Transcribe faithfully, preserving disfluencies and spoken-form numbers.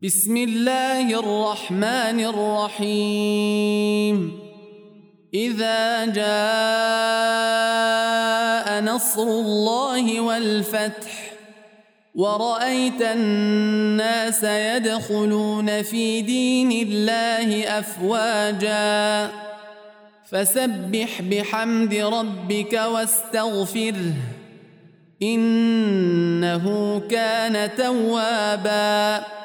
بسم الله الرحمن الرحيم إذا جاء نصر الله والفتح ورأيت الناس يدخلون في دين الله أفواجا فسبح بحمد ربك واستغفره إنه كان توابا